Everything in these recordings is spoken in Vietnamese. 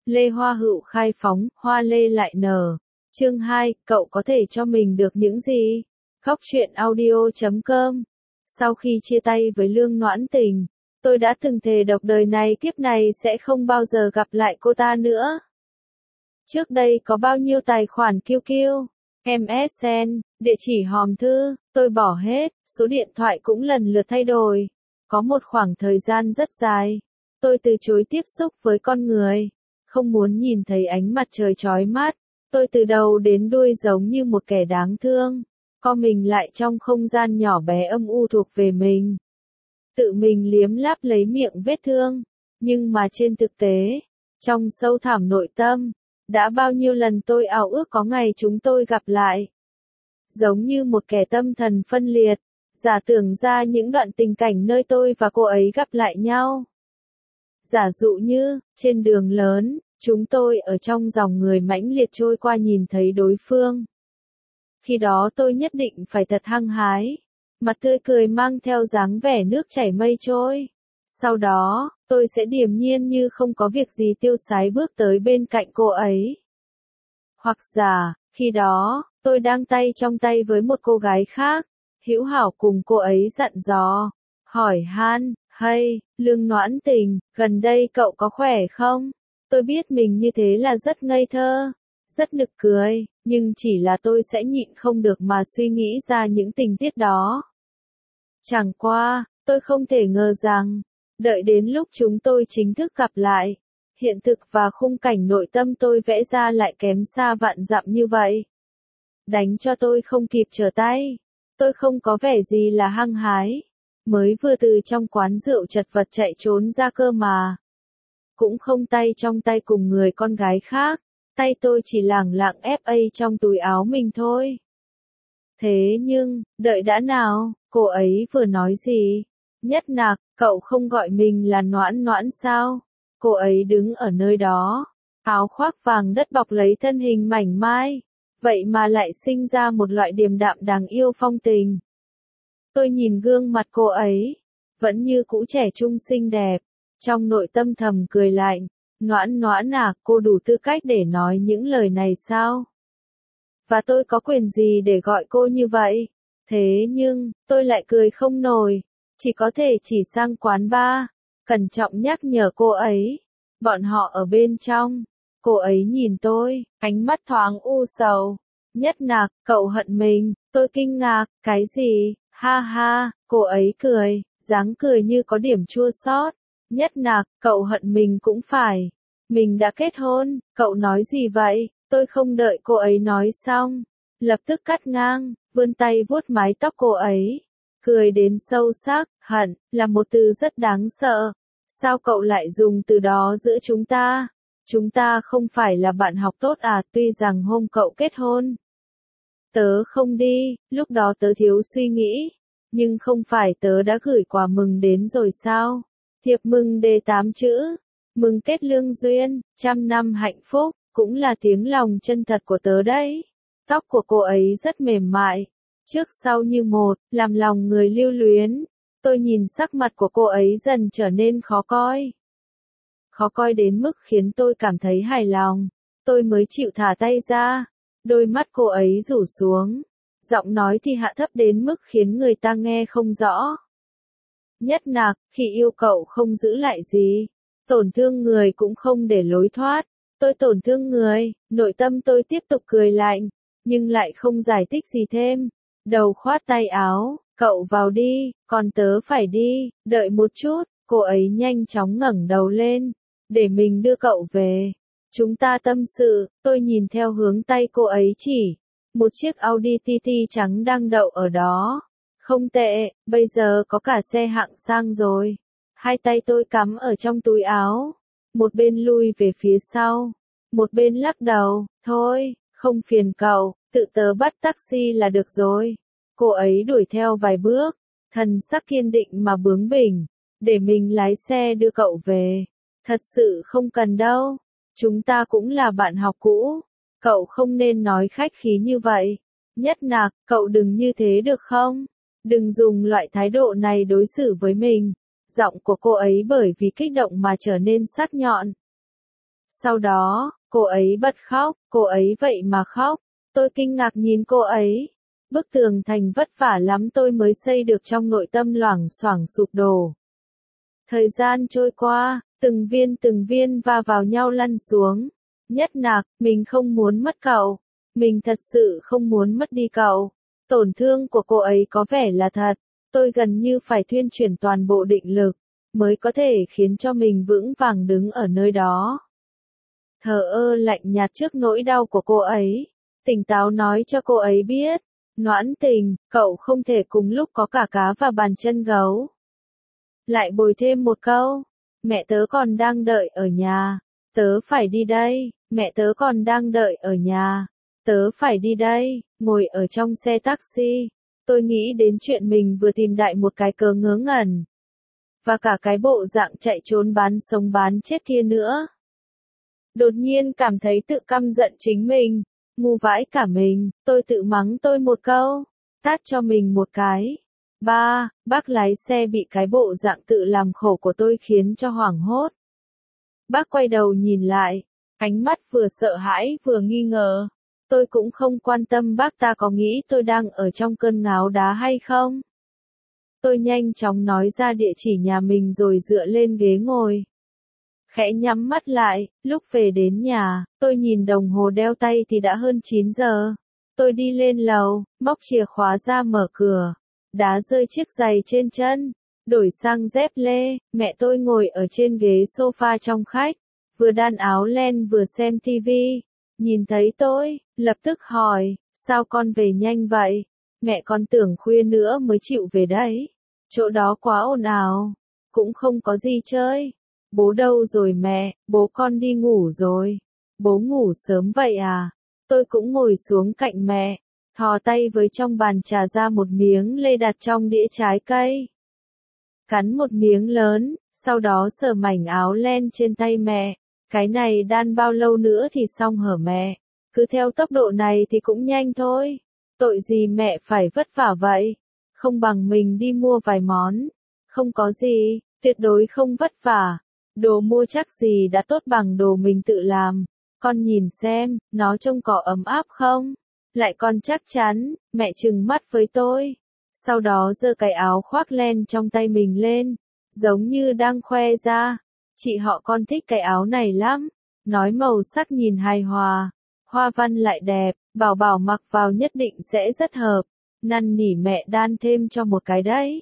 Lê Hoa Hựu khai phóng, hoa lê lại nở. Chương 2, cậu có thể cho mình được những gì? Khóc chuyện audio.com. Sau khi chia tay với Lương Noãn Tình, tôi đã từng thề độc đời này kiếp này sẽ không bao giờ gặp lại cô ta nữa. Trước đây có bao nhiêu tài khoản QQ, MSN, địa chỉ hòm thư, tôi bỏ hết, số điện thoại cũng lần lượt thay đổi. Có một khoảng thời gian rất dài, tôi từ chối tiếp xúc với con người, không muốn nhìn thấy ánh mặt trời chói mắt. Tôi từ đầu đến đuôi giống như một kẻ đáng thương, co mình lại trong không gian nhỏ bé âm u thuộc về mình. Tự mình liếm láp lấy miệng vết thương, nhưng mà trên thực tế, trong sâu thẳm nội tâm, đã bao nhiêu lần tôi ảo ước có ngày chúng tôi gặp lại. Giống như một kẻ tâm thần phân liệt, giả tưởng ra những đoạn tình cảnh nơi tôi và cô ấy gặp lại nhau. Giả dụ như, trên đường lớn, chúng tôi ở trong dòng người mãnh liệt trôi qua nhìn thấy đối phương. Khi đó tôi nhất định phải thật hăng hái, mặt tươi cười mang theo dáng vẻ nước chảy mây trôi. Sau đó, tôi sẽ điềm nhiên như không có việc gì tiêu sái bước tới bên cạnh cô ấy. Hoặc giả, khi đó, tôi đang tay trong tay với một cô gái khác, hữu hảo cùng cô ấy dặn dò, hỏi han, hay, Lương Noãn Tình, gần đây cậu có khỏe không? Tôi biết mình như thế là rất ngây thơ, rất nực cười, nhưng chỉ là tôi sẽ nhịn không được mà suy nghĩ ra những tình tiết đó. Chẳng qua, tôi không thể ngờ rằng, đợi đến lúc chúng tôi chính thức gặp lại, hiện thực và khung cảnh nội tâm tôi vẽ ra lại kém xa vạn dặm như vậy. Đánh cho tôi không kịp trở tay, tôi không có vẻ gì là hăng hái, mới vừa từ trong quán rượu chật vật chạy trốn ra cơ mà. Cũng không tay trong tay cùng người con gái khác, tay tôi chỉ lẳng lặng FA trong túi áo mình thôi. Thế nhưng, đợi đã nào, cô ấy vừa nói gì? Nhất Nạc, cậu không gọi mình là Noãn Noãn sao? Cô ấy đứng ở nơi đó, áo khoác vàng đất bọc lấy thân hình mảnh mai, vậy mà lại sinh ra một loại điềm đạm đáng yêu phong tình. Tôi nhìn gương mặt cô ấy, vẫn như cũ trẻ trung xinh đẹp, trong nội tâm thầm cười lạnh, Noãn Noãn à, cô đủ tư cách để nói những lời này sao? Và tôi có quyền gì để gọi cô như vậy? Thế nhưng, tôi lại cười không nổi, chỉ có thể chỉ sang quán bar, cẩn trọng nhắc nhở cô ấy. Bọn họ ở bên trong, cô ấy nhìn tôi, ánh mắt thoáng u sầu. Nhất Nạc, cậu hận mình, tôi kinh ngạc, cái gì? Ha ha, cô ấy cười, dáng cười như có điểm chua xót. Nhất Nạc, cậu hận mình cũng phải. Mình đã kết hôn, cậu nói gì vậy? Tôi không đợi cô ấy nói xong, lập tức cắt ngang, vươn tay vuốt mái tóc cô ấy, cười đến sâu sắc, hận, là một từ rất đáng sợ. Sao cậu lại dùng từ đó giữa chúng ta? Chúng ta không phải là bạn học tốt à, tuy rằng hôm cậu kết hôn. Tớ không đi, lúc đó tớ thiếu suy nghĩ, nhưng không phải tớ đã gửi quà mừng đến rồi sao? Thiệp mừng đề 8 chữ, mừng kết lương duyên, 100 năm hạnh phúc, cũng là tiếng lòng chân thật của tớ đấy. Tóc của cô ấy rất mềm mại, trước sau như một, làm lòng người lưu luyến. Tôi nhìn sắc mặt của cô ấy dần trở nên khó coi. Khó coi đến mức khiến tôi cảm thấy hài lòng. Tôi mới chịu thả tay ra. Đôi mắt cô ấy rủ xuống. Giọng nói thì hạ thấp đến mức khiến người ta nghe không rõ. Nhất Nạc, khi yêu cậu không giữ lại gì. Tổn thương người cũng không để lối thoát. Tôi tổn thương người, nội tâm tôi tiếp tục cười lạnh, nhưng lại không giải thích gì thêm. Đầu khoát tay áo, cậu vào đi, còn tớ phải đi, đợi một chút, cô ấy nhanh chóng ngẩng đầu lên, để mình đưa cậu về. Chúng ta tâm sự, tôi nhìn theo hướng tay cô ấy chỉ, một chiếc Audi TT trắng đang đậu ở đó. Không tệ, bây giờ có cả xe hạng sang rồi. Hai tay tôi cắm ở trong túi áo, một bên lui về phía sau, một bên lắc đầu, thôi, không phiền cậu, tự tớ bắt taxi là được rồi. Cô ấy đuổi theo vài bước, thần sắc kiên định mà bướng bỉnh, để mình lái xe đưa cậu về. Thật sự không cần đâu, chúng ta cũng là bạn học cũ, cậu không nên nói khách khí như vậy. Nhất Nạc, cậu đừng như thế được không? Đừng dùng loại thái độ này đối xử với mình. Giọng của cô ấy bởi vì kích động mà trở nên sắc nhọn. Sau đó, cô ấy bật khóc, cô ấy vậy mà khóc. Tôi kinh ngạc nhìn cô ấy. Bức tường thành vất vả lắm tôi mới xây được trong nội tâm loảng xoảng sụp đổ. Thời gian trôi qua, từng viên va vào nhau lăn xuống. Nhất Nạc, mình không muốn mất cậu. Mình thật sự không muốn mất đi cậu. Tổn thương của cô ấy có vẻ là thật. Tôi gần như phải thuyên chuyển toàn bộ định lực, mới có thể khiến cho mình vững vàng đứng ở nơi đó. Thờ ơ lạnh nhạt trước nỗi đau của cô ấy. Tỉnh táo nói cho cô ấy biết. Noãn Tình, cậu không thể cùng lúc có cả cá và bàn chân gấu. Lại bồi thêm một câu. Mẹ tớ còn đang đợi ở nhà. Tớ phải đi đây. Mẹ tớ còn đang đợi ở nhà. Tớ phải đi đây. Ngồi ở trong xe taxi. Tôi nghĩ đến chuyện mình vừa tìm đại một cái cớ ngớ ngẩn. Và cả cái bộ dạng chạy trốn bán sống bán chết kia nữa. Đột nhiên cảm thấy tự căm giận chính mình. Ngu vãi cả mình. Tôi tự mắng tôi một câu. Tát cho mình một cái. Bác lái xe bị cái bộ dạng tự làm khổ của tôi khiến cho hoảng hốt. Bác quay đầu nhìn lại. Ánh mắt vừa sợ hãi vừa nghi ngờ. Tôi cũng không quan tâm bác ta có nghĩ tôi đang ở trong cơn ngáo đá hay không. Tôi nhanh chóng nói ra địa chỉ nhà mình rồi dựa lên ghế ngồi. Khẽ nhắm mắt lại, lúc về đến nhà, tôi nhìn đồng hồ đeo tay thì đã hơn 9 giờ. Tôi đi lên lầu, móc chìa khóa ra mở cửa. Đá rơi chiếc giày trên chân, đổi sang dép lê. Mẹ tôi ngồi ở trên ghế sofa trong khách, vừa đan áo len vừa xem tivi. Nhìn thấy tôi, lập tức hỏi, sao con về nhanh vậy? Mẹ con tưởng khuya nữa mới chịu về đấy. Chỗ đó quá ồn ào, cũng không có gì chơi. Bố đâu rồi mẹ? Bố con đi ngủ rồi. Bố ngủ sớm vậy à? Tôi cũng ngồi xuống cạnh mẹ, thò tay với trong bàn trà ra một miếng lê đặt trong đĩa trái cây. Cắn một miếng lớn, sau đó sờ mảnh áo len trên tay mẹ. Cái này đan bao lâu nữa thì xong hở mẹ? Cứ theo tốc độ này thì cũng nhanh thôi. Tội gì mẹ phải vất vả vậy? Không bằng mình đi mua vài món. Không có gì, tuyệt đối không vất vả. Đồ mua chắc gì đã tốt bằng đồ mình tự làm. Con nhìn xem, nó trông có ấm áp không? Lại còn chắc chắn, mẹ trừng mắt với tôi. Sau đó giơ cái áo khoác len trong tay mình lên, giống như đang khoe ra. Chị họ con thích cái áo này lắm. Nói màu sắc nhìn hài hòa, hoa văn lại đẹp, bảo bảo mặc vào nhất định sẽ rất hợp. Năn nỉ mẹ đan thêm cho một cái đấy.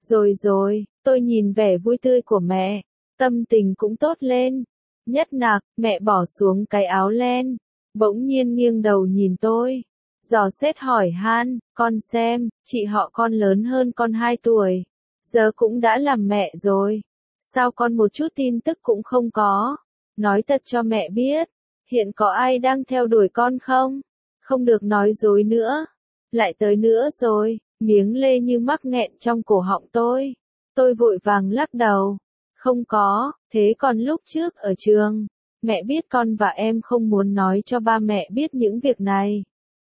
Rồi, tôi nhìn vẻ vui tươi của mẹ, tâm tình cũng tốt lên. Nhất Nạc, mẹ bỏ xuống cái áo len, bỗng nhiên nghiêng đầu nhìn tôi. Dò xét hỏi han, con xem, chị họ con lớn hơn con 2 tuổi. Giờ cũng đã làm mẹ rồi. Sao con một chút tin tức cũng không có? Nói thật cho mẹ biết, hiện có ai đang theo đuổi con không? Không được nói dối nữa. Lại tới nữa rồi, miếng lê như mắc nghẹn trong cổ họng tôi. Tôi vội vàng lắc đầu. Không có, thế còn lúc trước ở trường, mẹ biết con và em không muốn nói cho ba mẹ biết những việc này.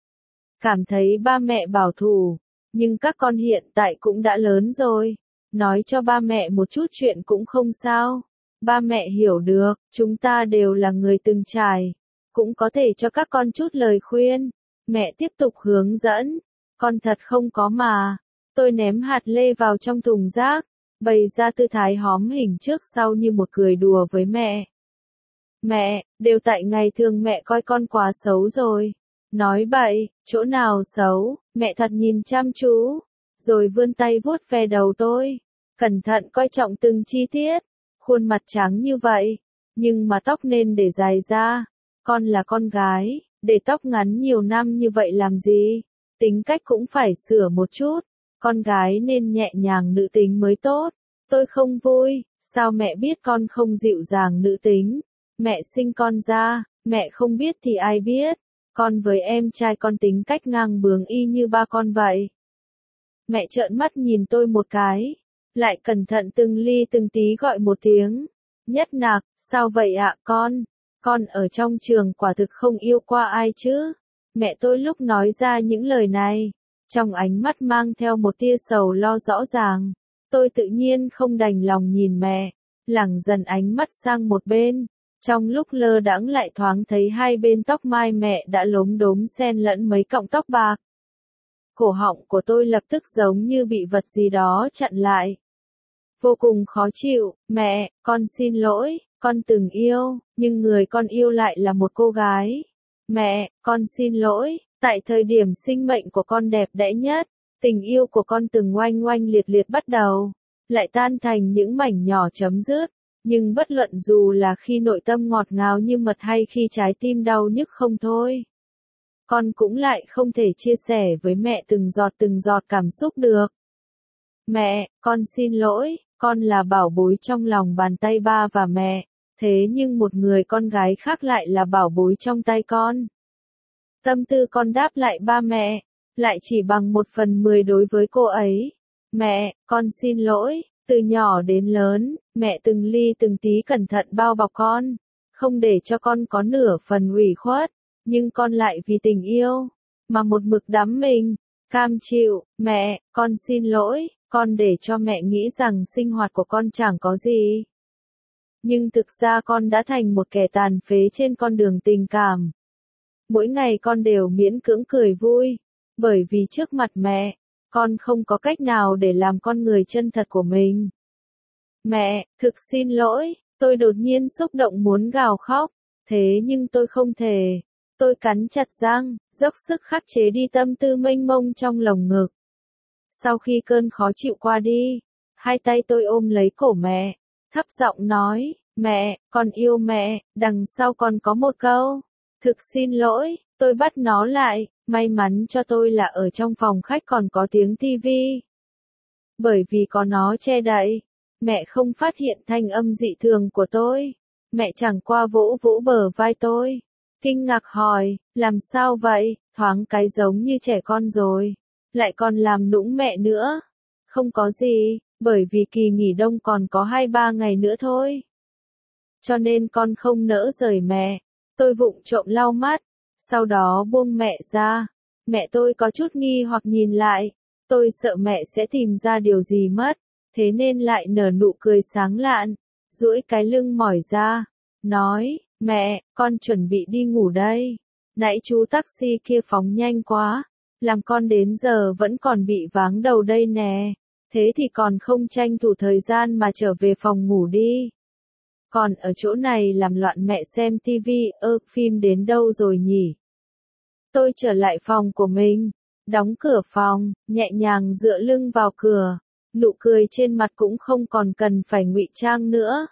Cảm thấy ba mẹ bảo thủ, nhưng các con hiện tại cũng đã lớn rồi. Nói cho ba mẹ một chút chuyện cũng không sao. Ba mẹ hiểu được, chúng ta đều là người từng trải. Cũng có thể cho các con chút lời khuyên. Mẹ tiếp tục hướng dẫn. Con thật không có mà. Tôi ném hạt lê vào trong thùng rác, bày ra tư thái hóm hình trước sau như một cười đùa với mẹ. Mẹ, đều tại ngày thường mẹ coi con quá xấu rồi. Nói bậy, chỗ nào xấu? Mẹ thật nhìn chăm chú, rồi vươn tay vuốt ve đầu tôi. Cẩn thận coi trọng từng chi tiết. Khuôn mặt trắng như vậy, nhưng mà tóc nên để dài ra. Con là con gái, để tóc ngắn nhiều năm như vậy làm gì? Tính cách cũng phải sửa một chút. Con gái nên nhẹ nhàng nữ tính mới tốt. Tôi không vui, sao mẹ biết con không dịu dàng nữ tính? Mẹ sinh con ra, mẹ không biết thì ai biết. Con với em trai con tính cách ngang bướng y như ba con vậy. Mẹ trợn mắt nhìn tôi một cái, lại cẩn thận từng ly từng tí gọi một tiếng. Nhất Nạc, sao vậy ạ con? Con ở trong trường quả thực không yêu qua ai chứ? Mẹ tôi lúc nói ra những lời này, trong ánh mắt mang theo một tia sầu lo rõ ràng. Tôi tự nhiên không đành lòng nhìn mẹ, lẳng dần ánh mắt sang một bên. Trong lúc lơ đãng lại thoáng thấy hai bên tóc mai mẹ đã lốm đốm xen lẫn mấy cọng tóc bạc. Cổ họng của tôi lập tức giống như bị vật gì đó chặn lại. Vô cùng khó chịu, mẹ, con xin lỗi, con từng yêu, nhưng người con yêu lại là một cô gái. Mẹ, con xin lỗi, tại thời điểm sinh mệnh của con đẹp đẽ nhất, tình yêu của con từng oanh oanh liệt liệt bắt đầu, lại tan thành những mảnh nhỏ chấm dứt. Nhưng bất luận dù là khi nội tâm ngọt ngào như mật hay khi trái tim đau nhức không thôi, con cũng lại không thể chia sẻ với mẹ từng giọt cảm xúc được. Mẹ, con xin lỗi, con là bảo bối trong lòng bàn tay ba và mẹ, thế nhưng một người con gái khác lại là bảo bối trong tay con. Tâm tư con đáp lại ba mẹ, lại chỉ bằng 1/10 đối với cô ấy. Mẹ, con xin lỗi, từ nhỏ đến lớn, mẹ từng ly từng tí cẩn thận bao bọc con, không để cho con có nửa phần ủy khuất, nhưng con lại vì tình yêu, mà một mực đắm mình, cam chịu. Mẹ, con xin lỗi, con để cho mẹ nghĩ rằng sinh hoạt của con chẳng có gì. Nhưng thực ra con đã thành một kẻ tàn phế trên con đường tình cảm. Mỗi ngày con đều miễn cưỡng cười vui, bởi vì trước mặt mẹ, con không có cách nào để làm con người chân thật của mình. Mẹ, thực xin lỗi, tôi đột nhiên xúc động muốn gào khóc, thế nhưng tôi không thể. Tôi cắn chặt răng, dốc sức khắc chế đi tâm tư mênh mông trong lồng ngực. Sau khi cơn khó chịu qua đi, hai tay tôi ôm lấy cổ mẹ, thấp giọng nói, mẹ, con yêu mẹ, đằng sau còn có một câu. Thực xin lỗi, tôi bắt nó lại, may mắn cho tôi là ở trong phòng khách còn có tiếng tivi. Bởi vì có nó che đậy, mẹ không phát hiện thanh âm dị thường của tôi. Mẹ chẳng qua vỗ vỗ bờ vai tôi, kinh ngạc hỏi, làm sao vậy, thoáng cái giống như trẻ con rồi, lại còn làm nũng mẹ nữa. Không có gì, bởi vì kỳ nghỉ đông còn có 2-3 ngày nữa thôi. Cho nên con không nỡ rời mẹ. Tôi vụng trộm lau mắt, sau đó buông mẹ ra. Mẹ tôi có chút nghi hoặc nhìn lại, tôi sợ mẹ sẽ tìm ra điều gì mất, thế nên lại nở nụ cười sáng lạn, duỗi cái lưng mỏi ra, nói, mẹ, con chuẩn bị đi ngủ đây. Nãy chú taxi kia phóng nhanh quá, làm con đến giờ vẫn còn bị váng đầu đây nè, thế thì còn không tranh thủ thời gian mà trở về phòng ngủ đi. Còn ở chỗ này làm loạn mẹ xem tivi, phim đến đâu rồi nhỉ? Tôi trở lại phòng của mình, đóng cửa phòng, nhẹ nhàng dựa lưng vào cửa, nụ cười trên mặt cũng không còn cần phải ngụy trang nữa.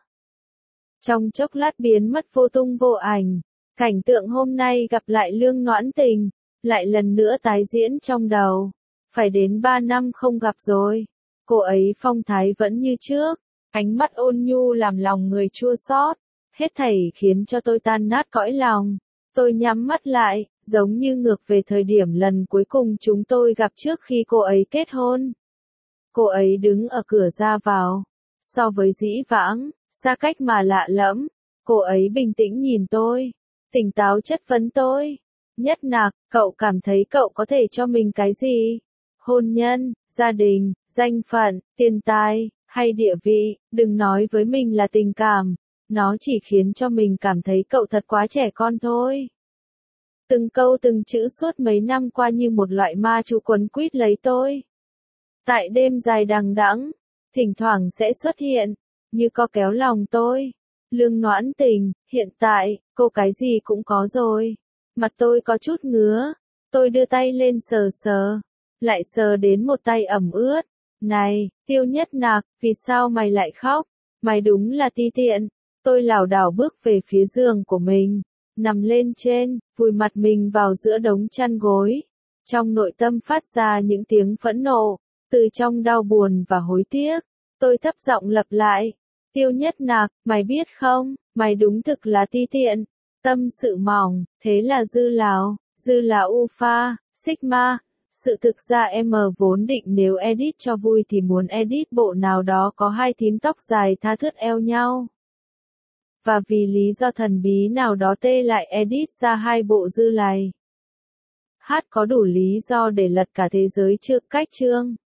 Trong chốc lát biến mất vô tung vô ảnh, cảnh tượng hôm nay gặp lại Lương Noãn Tình, lại lần nữa tái diễn trong đầu. Phải đến 3 năm không gặp rồi, cô ấy phong thái vẫn như trước. Ánh mắt ôn nhu làm lòng người chua xót, hết thảy khiến cho tôi tan nát cõi lòng. Tôi nhắm mắt lại, giống như ngược về thời điểm lần cuối cùng chúng tôi gặp trước khi cô ấy kết hôn. Cô ấy đứng ở cửa ra vào, so với dĩ vãng, xa cách mà lạ lẫm. Cô ấy bình tĩnh nhìn tôi, tỉnh táo chất vấn tôi. Nhất Nạc, cậu cảm thấy cậu có thể cho mình cái gì? Hôn nhân, gia đình, danh phận, tiền tài, hay địa vị, đừng nói với mình là tình cảm, nó chỉ khiến cho mình cảm thấy cậu thật quá trẻ con thôi. Từng câu từng chữ suốt mấy năm qua như một loại ma chú quấn quýt lấy tôi. Tại đêm dài đằng đẵng, thỉnh thoảng sẽ xuất hiện, như co kéo lòng tôi. Lương Noãn Tình, hiện tại, cô cái gì cũng có rồi. Mặt tôi có chút ngứa, tôi đưa tay lên sờ sờ, lại sờ đến một tay ẩm ướt. Này, Tiêu Nhất Nạc, vì sao mày lại khóc? Mày đúng là ti tiện. Tôi lảo đảo bước về phía giường của mình, nằm lên trên, vùi mặt mình vào giữa đống chăn gối. Trong nội tâm phát ra những tiếng phẫn nộ, từ trong đau buồn và hối tiếc. Tôi thấp giọng lặp lại, Tiêu Nhất Nạc, mày biết không, mày đúng thực là ti tiện. Tâm sự mỏng, thế là dư là Ufa, Sigma. Sự thực ra em vốn định nếu edit cho vui thì muốn edit bộ nào đó có hai thím tóc dài tha thướt eo nhau. Và vì lý do thần bí nào đó tê lại edit ra hai bộ dư lầy. Hát có đủ lý do để lật cả thế giới trước cách chương.